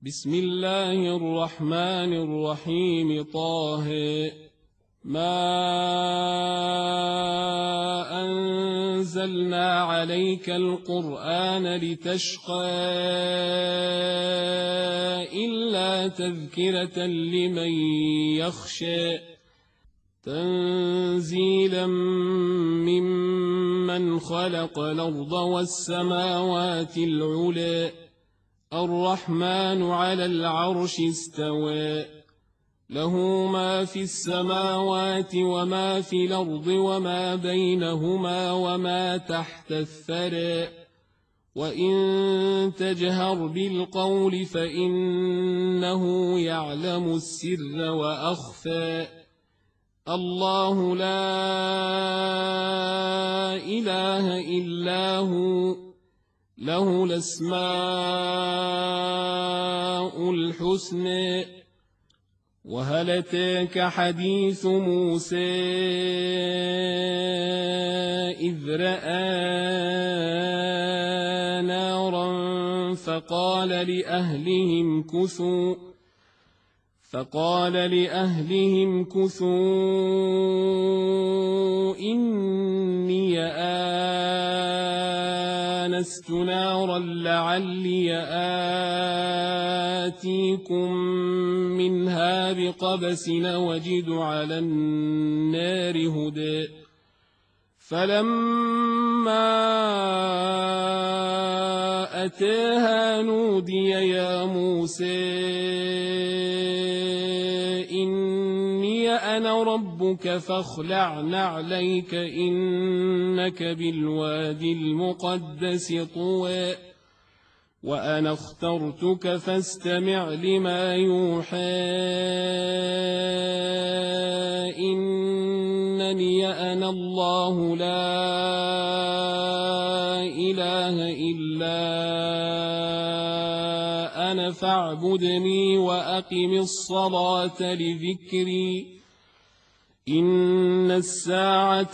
بسم الله الرحمن الرحيم. طه ما أنزلنا عليك القرآن لتشقى إلا تذكرة لمن يخشى تنزيلا ممن خلق الأرض والسماوات العلى الرحمن على العرش استوى له ما في السماوات وما في الأرض وما بينهما وما تحت الثرى وإن تجهر بالقول فإنه يعلم السر وأخفى الله لا إله إلا هو له الأسماء الحسنى وهل أتاك حديث موسى إذ رأى نارا فقال لأهلهم كثوا إني آنست نارا لعلي آتيكم منها بقبس وجد على النار هدى فلما أتاها نودي يا موسى إني أنا ربك فاخلع نعليك إنك بالوادي المقدس طوى وأنا اخترتك فاستمع لما يوحى إنني أنا الله لا إله إلا أنا فاعبدني وأقم الصلاة لذكري إن الساعة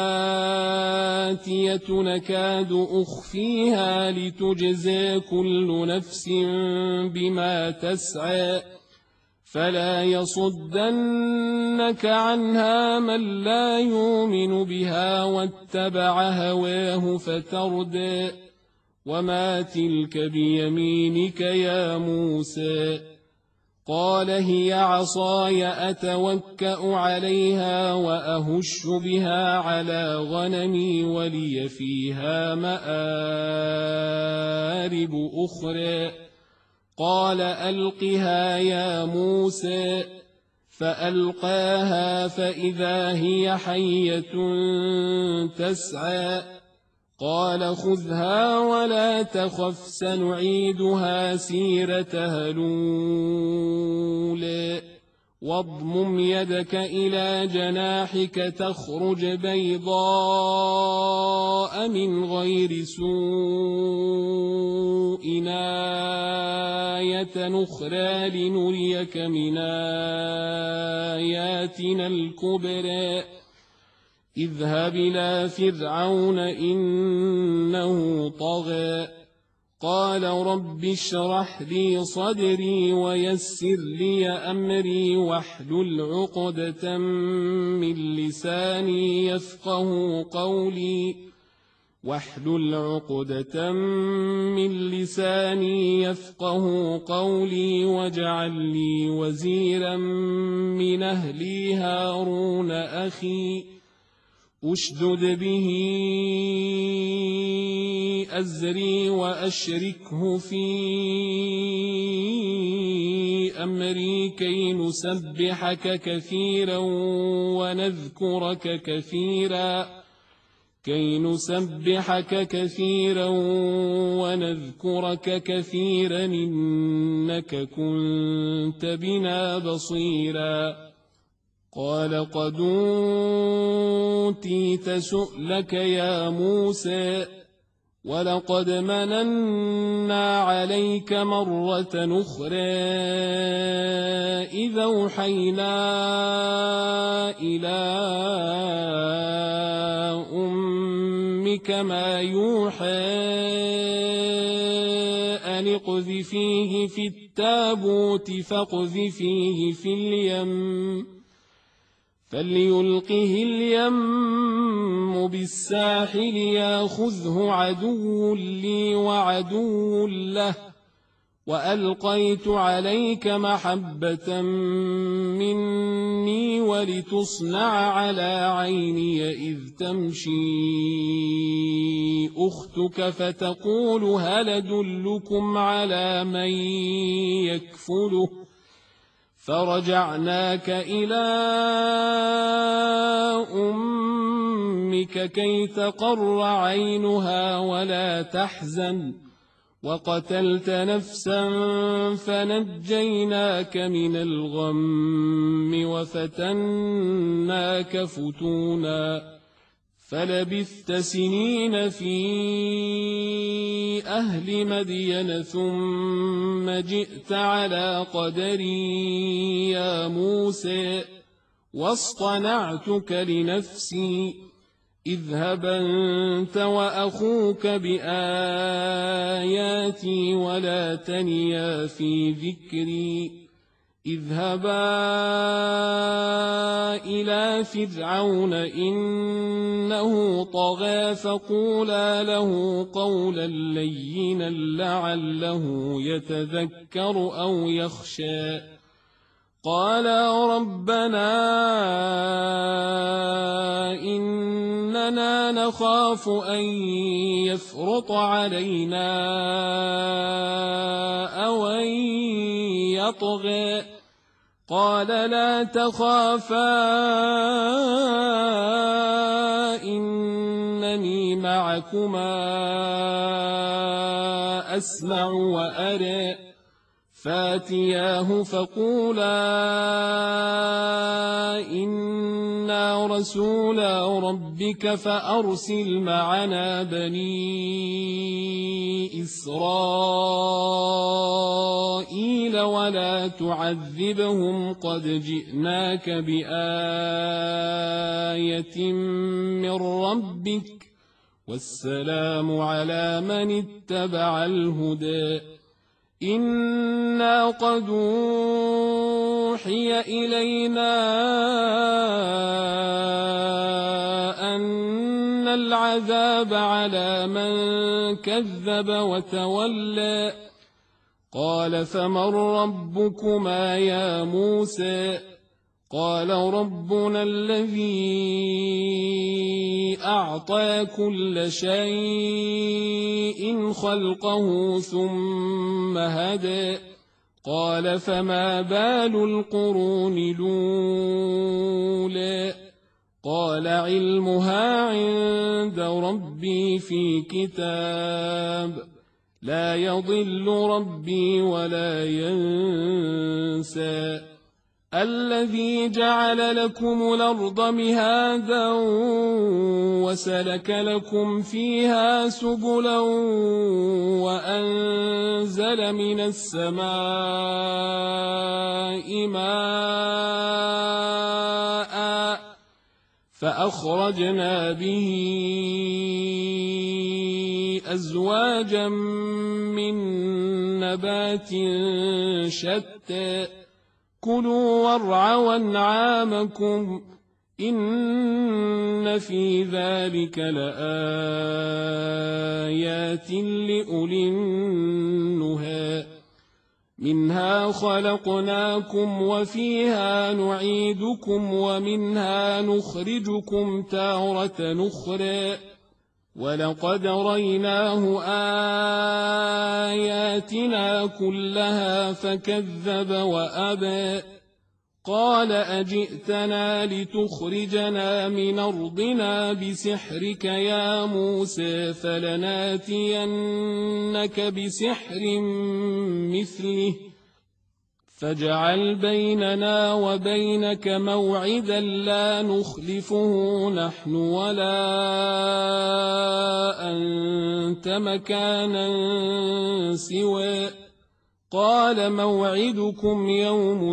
آتية نكاد أخفيها لتجزى كل نفس بما تسعى فلا يصدنك عنها من لا يؤمن بها واتبع هواه فتردى وما تلك بيمينك يا موسى قال هي عصاي أتوكأ عليها وأهش بها على غنمي ولي فيها مآرب أخرى قال ألقها يا موسى فألقاها فإذا هي حية تسعى قال خذها ولا تخف سنعيدها سيرتها الأولى واضمم يدك إلى جناحك تخرج بيضاء من غير سوء آية أخرى لنريك من آياتنا الكبرى اذهب إلى فرعون إنه طغى قال رب اشرح لي صدري ويسر لي أمري واحلل عقدة من لساني يفقه قولي واجعل لي وزيرا من أهلي هارون أخي أشدد به أزري وأشركه في أمري كي نسبحك كثيرا ونذكرك كثيرا إنك كنت بنا بصيرا قال قد أوتيت سؤلك يا موسى ولقد مننا عليك مرة أخرى إذا أوحينا إلى أمك ما يوحى أن اقذفيه في التابوت فاقذفيه في اليم فليلقه اليم بالساحل ياخذه عدو لي وعدو له وألقيت عليك محبة مني ولتصنع على عيني إذ تمشي أختك فتقول هل أدلكم على من يكفله فرجعناك إلى أمك كي تقر عينها ولا تحزن وقتلت نفسا فنجيناك من الغم وفتناك فتونا فلبثت سنين في أهل مدين ثم جئت على قدري يا موسى واصطنعتك لنفسي اذهب أنت وأخوك بآياتي ولا تنيا في ذكري اذهبا إلى فرعون إنه طغى فقولا له قولا لينا لعله يتذكر أو يخشى قالا ربنا إننا نخاف أن يفرط علينا أو أن يطغى قال لا تخافا إنني معكما أسمع وأرى فاتياه فقولا إنا رسولا ربك فأرسل معنا بني إسرائيل ولا تعذبهم قد جئناك بآية من ربك والسلام على من اتبع الهدى إنا قد أوحي إلينا أن العذاب على من كذب وتولى قال فمن ربكما يا موسى قال ربنا الذي أعطى كل شيء خلقه ثم هدى قال فما بال القرون الأولى قال علمها عند ربي في كتاب لا يضل ربي ولا ينسى الذي جعل لكم الأرض مهادا وسلك لكم فيها سبلا وأنزل من السماء ماء فأخرجنا به أزواجا من نبات شتى كلوا وارعوا أنعامكم إن في ذلك لآيات لأولي النهى منها خلقناكم وفيها نعيدكم ومنها نخرجكم تارة أخرى ولقد ريناه آياتنا كلها فكذب وأبى قال أجئتنا لتخرجنا من أرضنا بسحرك يا موسى فلناتينك بسحر مثله فاجعل بيننا وبينك موعدا لا نخلفه نحن ولا أنت مكانا سوى قال موعدكم يوم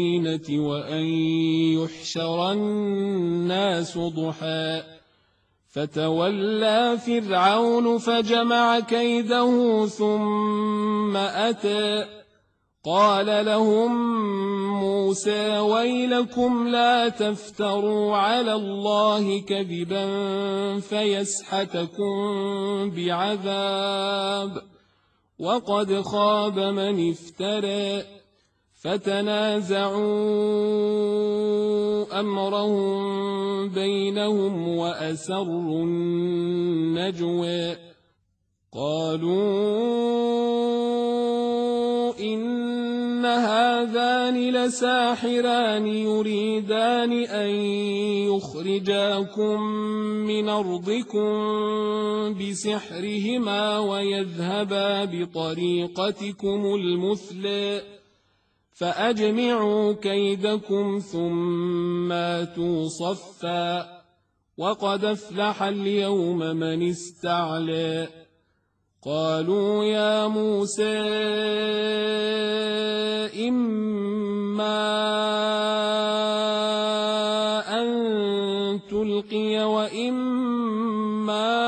الزينة وأن يحشر الناس ضحى فتولى فرعون فجمع كيده ثم أتى قال لهم موسى ويلكم لا تفتروا على الله كذبا فيسحتكم بعذاب وقد خاب من افترى فتنازعوا أمرهم بينهم وأسروا النجوى قالوا إن هذان لساحران يريدان أن يخرجاكم من أرضكم بسحرهما ويذهبا بطريقتكم المثلى فأجمعوا كيدكم ثم آتوا صفا وقد أفلح اليوم من استعلى قالوا يا موسى إما أن تلقي وإما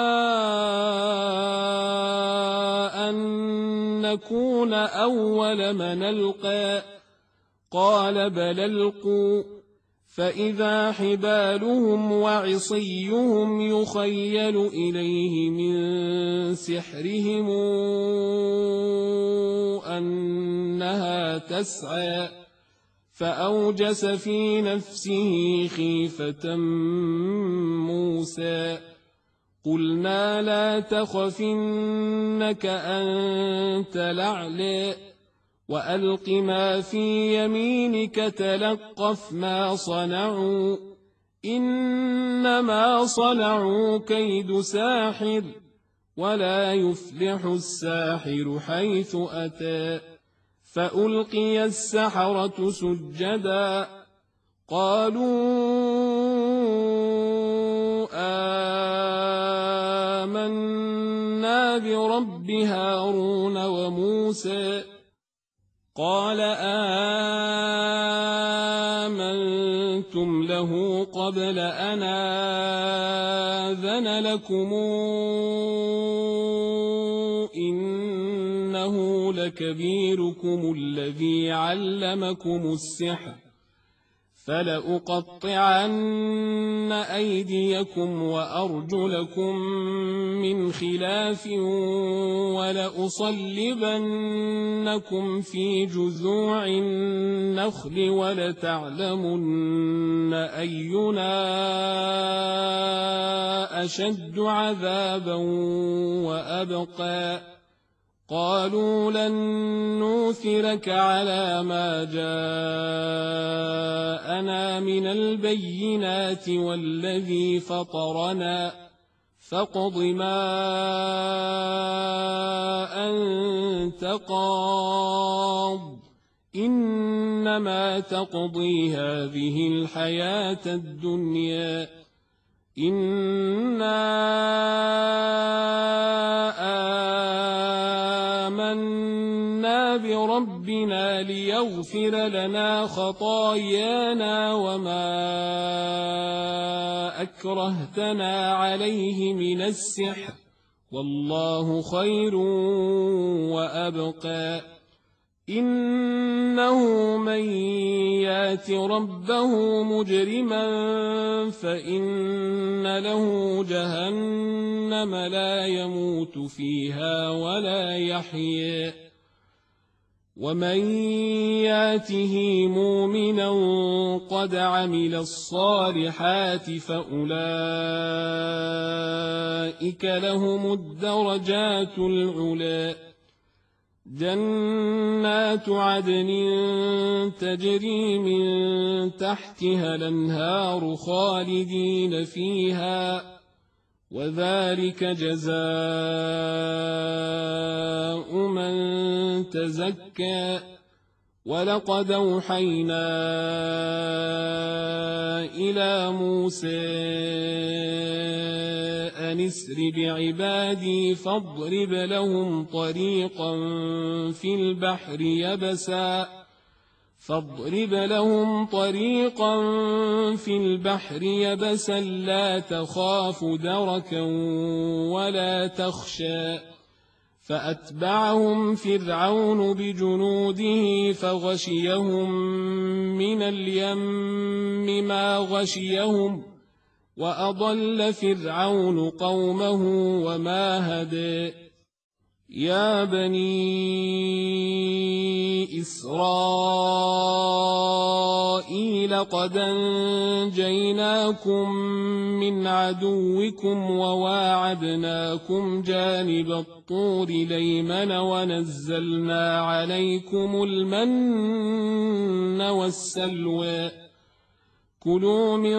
أن نكون أول من ألقى قال بل ألقوا فإذا حبالهم وعصيهم يخيل إليه من سحرهم أنها تسعى فأوجس في نفسه خيفة موسى قلنا لا تخف إنك أنت الأعلى وألق ما في يمينك تلقف ما صنعوا إنما صنعوا كيد ساحر ولا يفلح الساحر حيث أتى فألقي السحرة سجدا قالوا آمنا برب هارون وموسى قال آمنتم له قبل أن آذن لكم إنه لكبيركم الذي علمكم السحر فلأقطعن أيديكم وأرجلكم من خلاف ولأصلبنكم في جذوع النخل ولتعلمن أينا أشد عذابا وأبقى قالوا لن نوثرك على ما جاءنا من البينات والذي فطرنا فاقض ما أنت قاض إنما تقضي هذه الحياة الدنيا إنا آمنا بربنا ليغفر لنا خطايانا وما أكرهتنا عليه من السحر والله خير وأبقى إنه من يات ربه مجرما فإن له جهنم لا يموت فيها ولا يحيا ومن ياته مؤمنا قد عمل الصالحات فأولئك لهم الدرجات العلى جنات عدن تجري من تحتها الأنهار خالدين فيها وذلك جزاء من تزكى ولقد أوحينا إلى موسى أن اسر بعبادي فاضرب لهم طريقا في البحر يبسا فاضرب لهم طريقا في البحر يبسا لا تخاف دركا ولا تخشى فأتبعهم فرعون بجنوده فغشيهم من اليم ما غشيهم وأضل فرعون قومه وما هدى يا بني إسرائيل قد أنجيناكم من عدوكم وواعدناكم جانب الطور الأيمن ونزلنا عليكم المن والسلوى كلوا من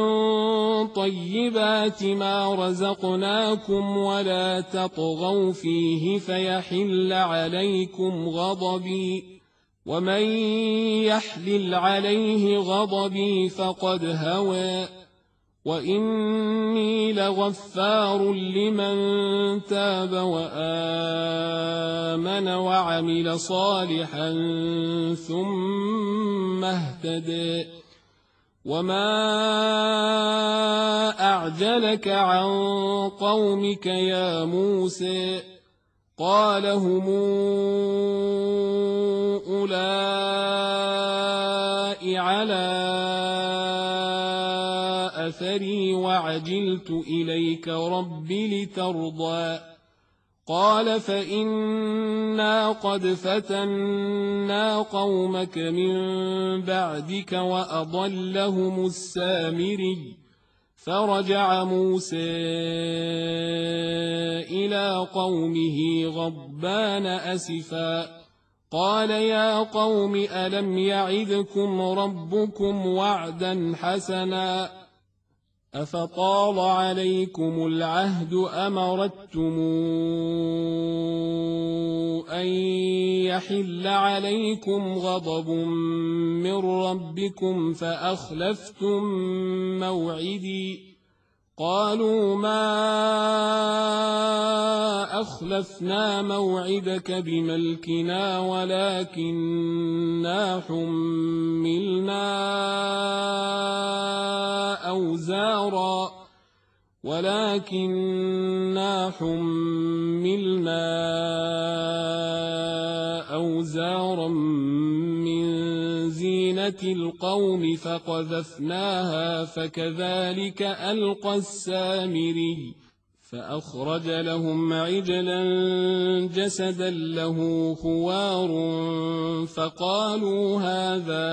طيبات ما رزقناكم ولا تطغوا فيه فيحل عليكم غضبي ومن يحلل عليه غضبي فقد هوى وإني لغفار لمن تاب وآمن وعمل صالحا ثم اهتدى وما أعجلك عن قومك يا موسى قال هم أولئك على أثري وعجلت إليك رب لترضى قال فإنا قد فتنا قومك من بعدك وأضلهم السامري فرجع موسى إلى قومه غضبان أسفا قال يا قوم ألم يعدكم ربكم وعدا حسنا أفطال عليكم العهد أم أردتم أن يحل عليكم غضب من ربكم فأخلفتم موعدي قالوا ما أخلفنا موعدك بملكنا ولكننا حملنا أوزارا من زينة القوم فقذفناها فكذلك ألقى السامري فأخرج لهم عجلا جسدا له خوار فقالوا هذا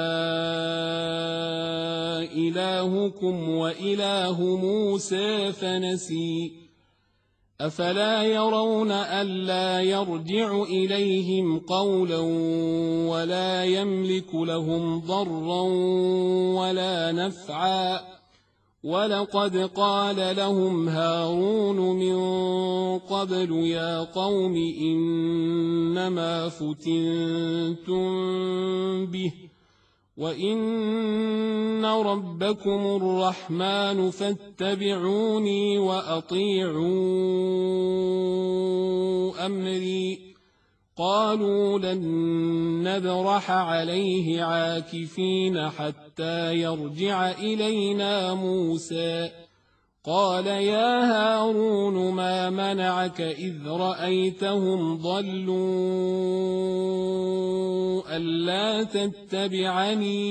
إلهكم وإله موسى فنسي أفلا يرون ألا يرجع إليهم قولا ولا يملك لهم ضرا ولا نفعا ولقد قال لهم هارون من قبل يا قوم إنما فتنتم به وإن ربكم الرحمن فاتبعوني وأطيعوا أمري قالوا لن نبرح عليه عاكفين حتى يرجع إلينا موسى قال يا هارون ما منعك إذ رأيتهم ضلوا ألا تتبعني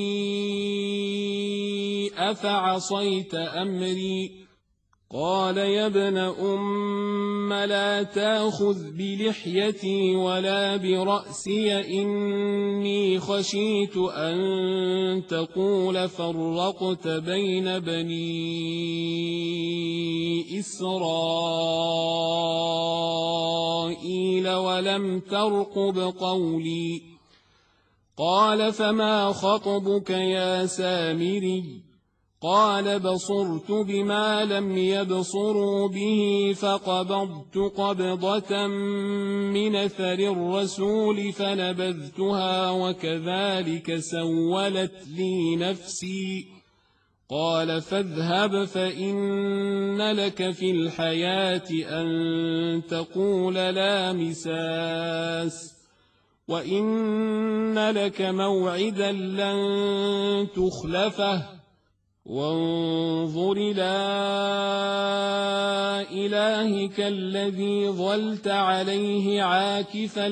أفعصيت أمري قال يا ابن أم لا تأخذ بلحيتي ولا برأسي إني خشيت أن تقول فرقت بين بني إسرائيل ولم ترقب قولي قال فما خطبك يا سامري قال بصرت بما لم يبصروا به فقبضت قبضة من أثر الرسول فنبذتها وكذلك سولت لي نفسي قال فاذهب فإن لك في الحياة أن تقول لا مساس وإن لك موعدا لن تخلفه وانظر إلى إلهك الذي ظلت عليه عاكفا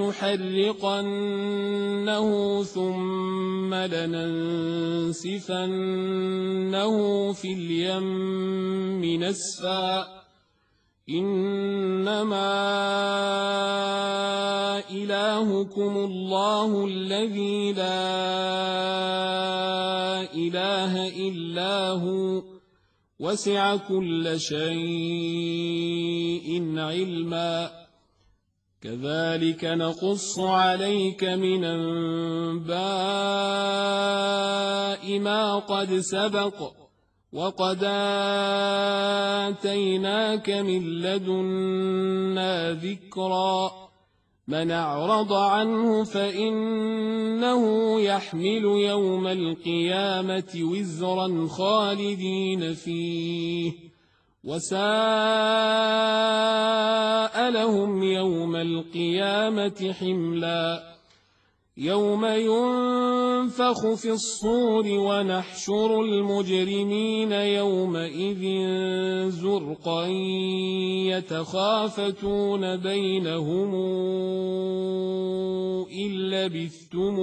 لنحرقنه ثم لننسفنه في اليم نسفا إنما إلهكم الله الذي لا إله إلا هو وسع كل شيء علما كذلك نقص عليك من أنباء ما قد سبق وقد آتيناك من لدنا ذكرا من أعرض عنه فإنه يحمل يوم القيامة وزرا خالدين فيه وساء لهم يوم القيامة حملا يوم ينفخ في الصور ونحشر المجرمين يومئذ زرقا يتخافتون بينهم إن لبثتم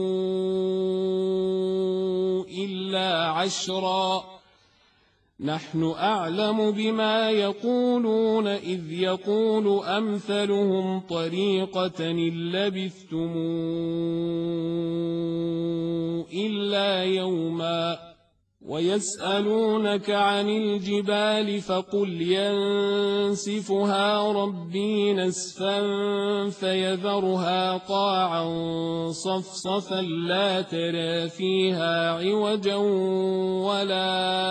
إلا عشرا نحن أعلم بما يقولون إذ يقول أمثلهم طريقة إن لبثتم إلا يوما ويسألونك عن الجبال فقل ينسفها ربي نسفا فيذرها قاعا صفصفا لا ترى فيها عوجا ولا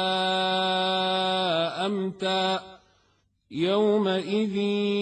أمتا يومئذ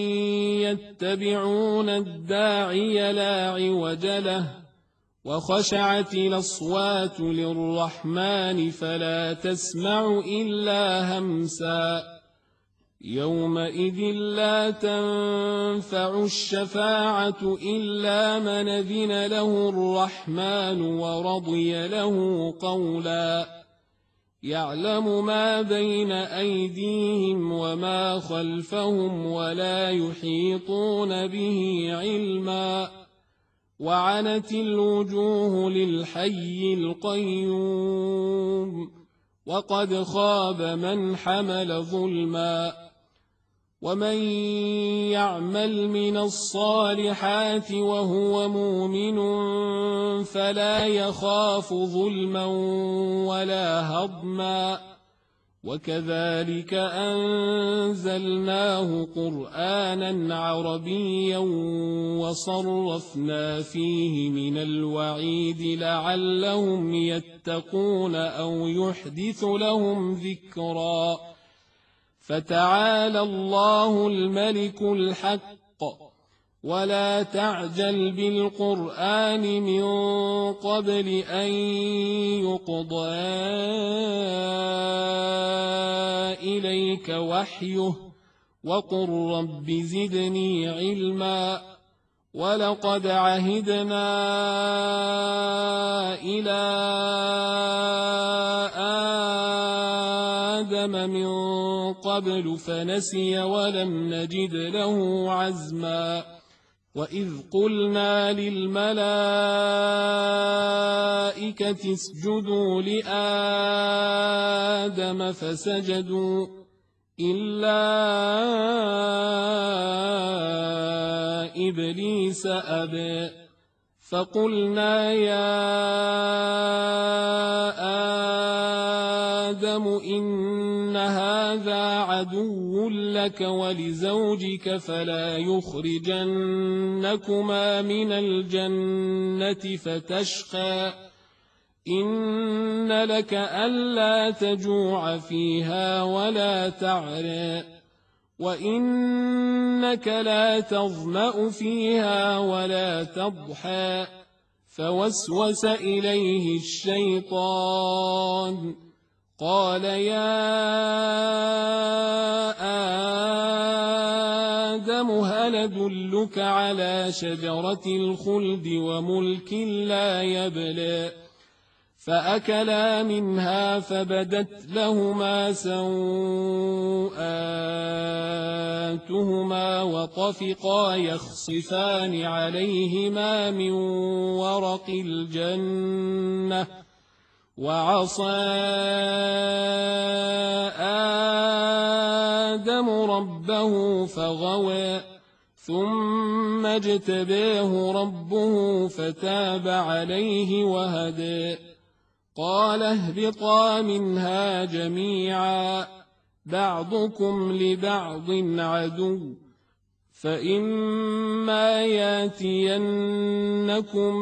يتبعون الداعي لا عوج له وخشعت الأصوات للرحمن فلا تسمع إلا همسا يومئذ لا تنفع الشفاعة إلا من أذن له الرحمن ورضي له قولا يعلم ما بين أيديهم وما خلفهم ولا يحيطون به علما وعنت الوجوه للحي القيوم وقد خاب من حمل ظلما ومن يعمل من الصالحات وهو مؤمن فلا يخاف ظلما ولا هضما وكذلك أنزلناه قرآنا عربيا وصرفنا فيه من الوعيد لعلهم يتقون أو يحدث لهم ذكرا فتعالى الله الملك الحق ولا تعجل بالقرآن من قبل أن يقضى إليك وحيه وقل رب زدني علما ولقد عهدنا إلى آدم من قبل فنسي ولم نجد له عزما وإذ قلنا للملائكة اسجدوا لآدم فسجدوا إلا إبليس أبى فقلنا يا آدم إن هذا عدو لك ولزوجك فلا يخرجنكما من الجنة فتشقى إن لك ألا تجوع فيها ولا تعرى وإنك لا تظمأ فيها ولا تضحى فوسوس إليه الشيطان قال يا آدم هل أدلك على شجرة الخلد وملك لا يبلى فأكلا منها فبدت لهما سوآتهما وطفقا يخصفان عليهما من ورق الجنة وعصى آدم ربه فغوى ثم اجتباه ربه فتاب عليه وهدى قال اهبطا منها جميعا بعضكم لبعض عدو فإما ياتينكم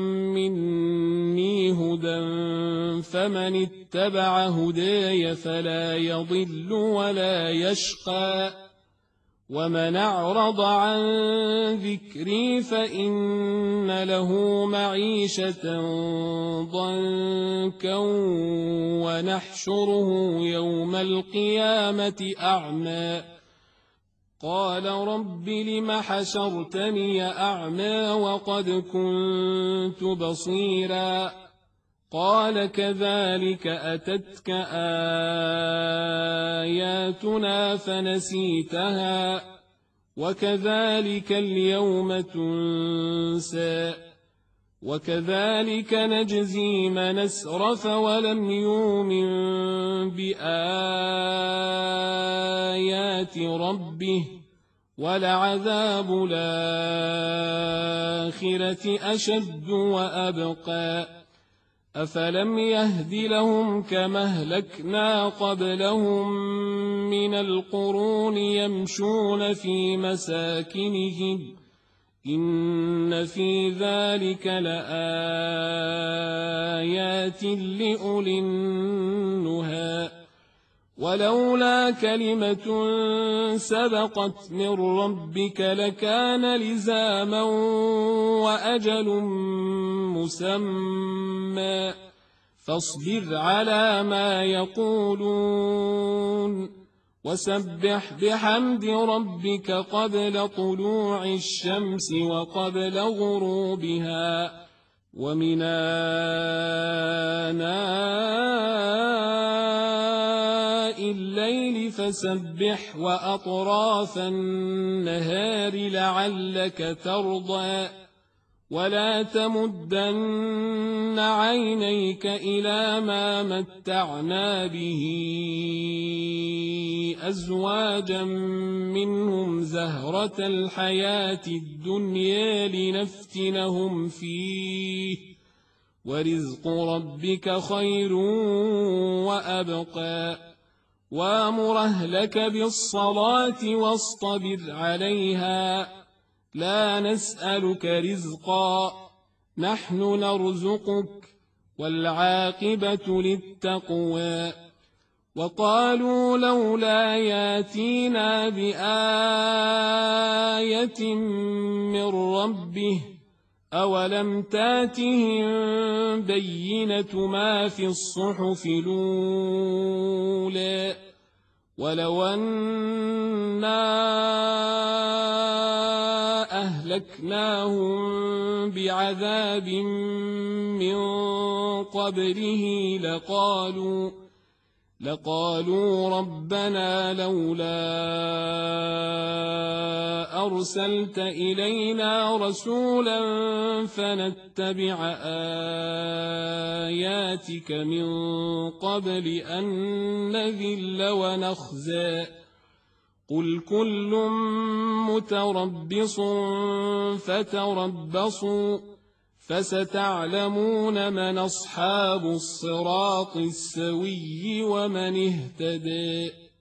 مني هدى فمن اتبع هداي فلا يضل ولا يشقى ومن أعرض عن ذكري فإن له معيشة ضنكا ونحشره يوم القيامة أعمى قال رب لم حشرتني أعمى وقد كنت بصيرا قال كذلك أتتك آياتنا فنسيتها وكذلك اليوم تنسى وكذلك نجزي من أسرف ولم يؤمن بآيات ربه ولعذاب الآخرة أشد وأبقى أفلم يهد لهم كما أهلكنا قبلهم من القرون يمشون في مساكنهم إن في ذلك لآيات لأولي النهى ولولا كلمة سبقت من ربك لكان لزاما وأجل مسمى فاصبر على ما يقولون وسبح بحمد ربك قبل طلوع الشمس وقبل غروبها ومن آناء الليل فسبح وأطراف النهار لعلك ترضى ولا تمدن عينيك إلى ما متعنا به أزواجا منهم زهرة الحياة الدنيا لنفتنهم فيه ورزق ربك خير وأبقى وامر أهلك بالصلاة واصطبر عليها لا نسألك رزقا نحن نرزقك والعاقبة للتقوى وقالوا لولا ياتينا بآية من ربه أولم تاتهم بينة ما في الصحف الأولى ولو أنا أهلكناهم بعذاب من قبله لقالوا ربنا لولا أرسلت إلينا رسولا فنتبع آياتك من قبل أن نذل ونخزى قل كل متربص فتربصوا فستعلمون من أصحاب الصراط السوي ومن اهتدى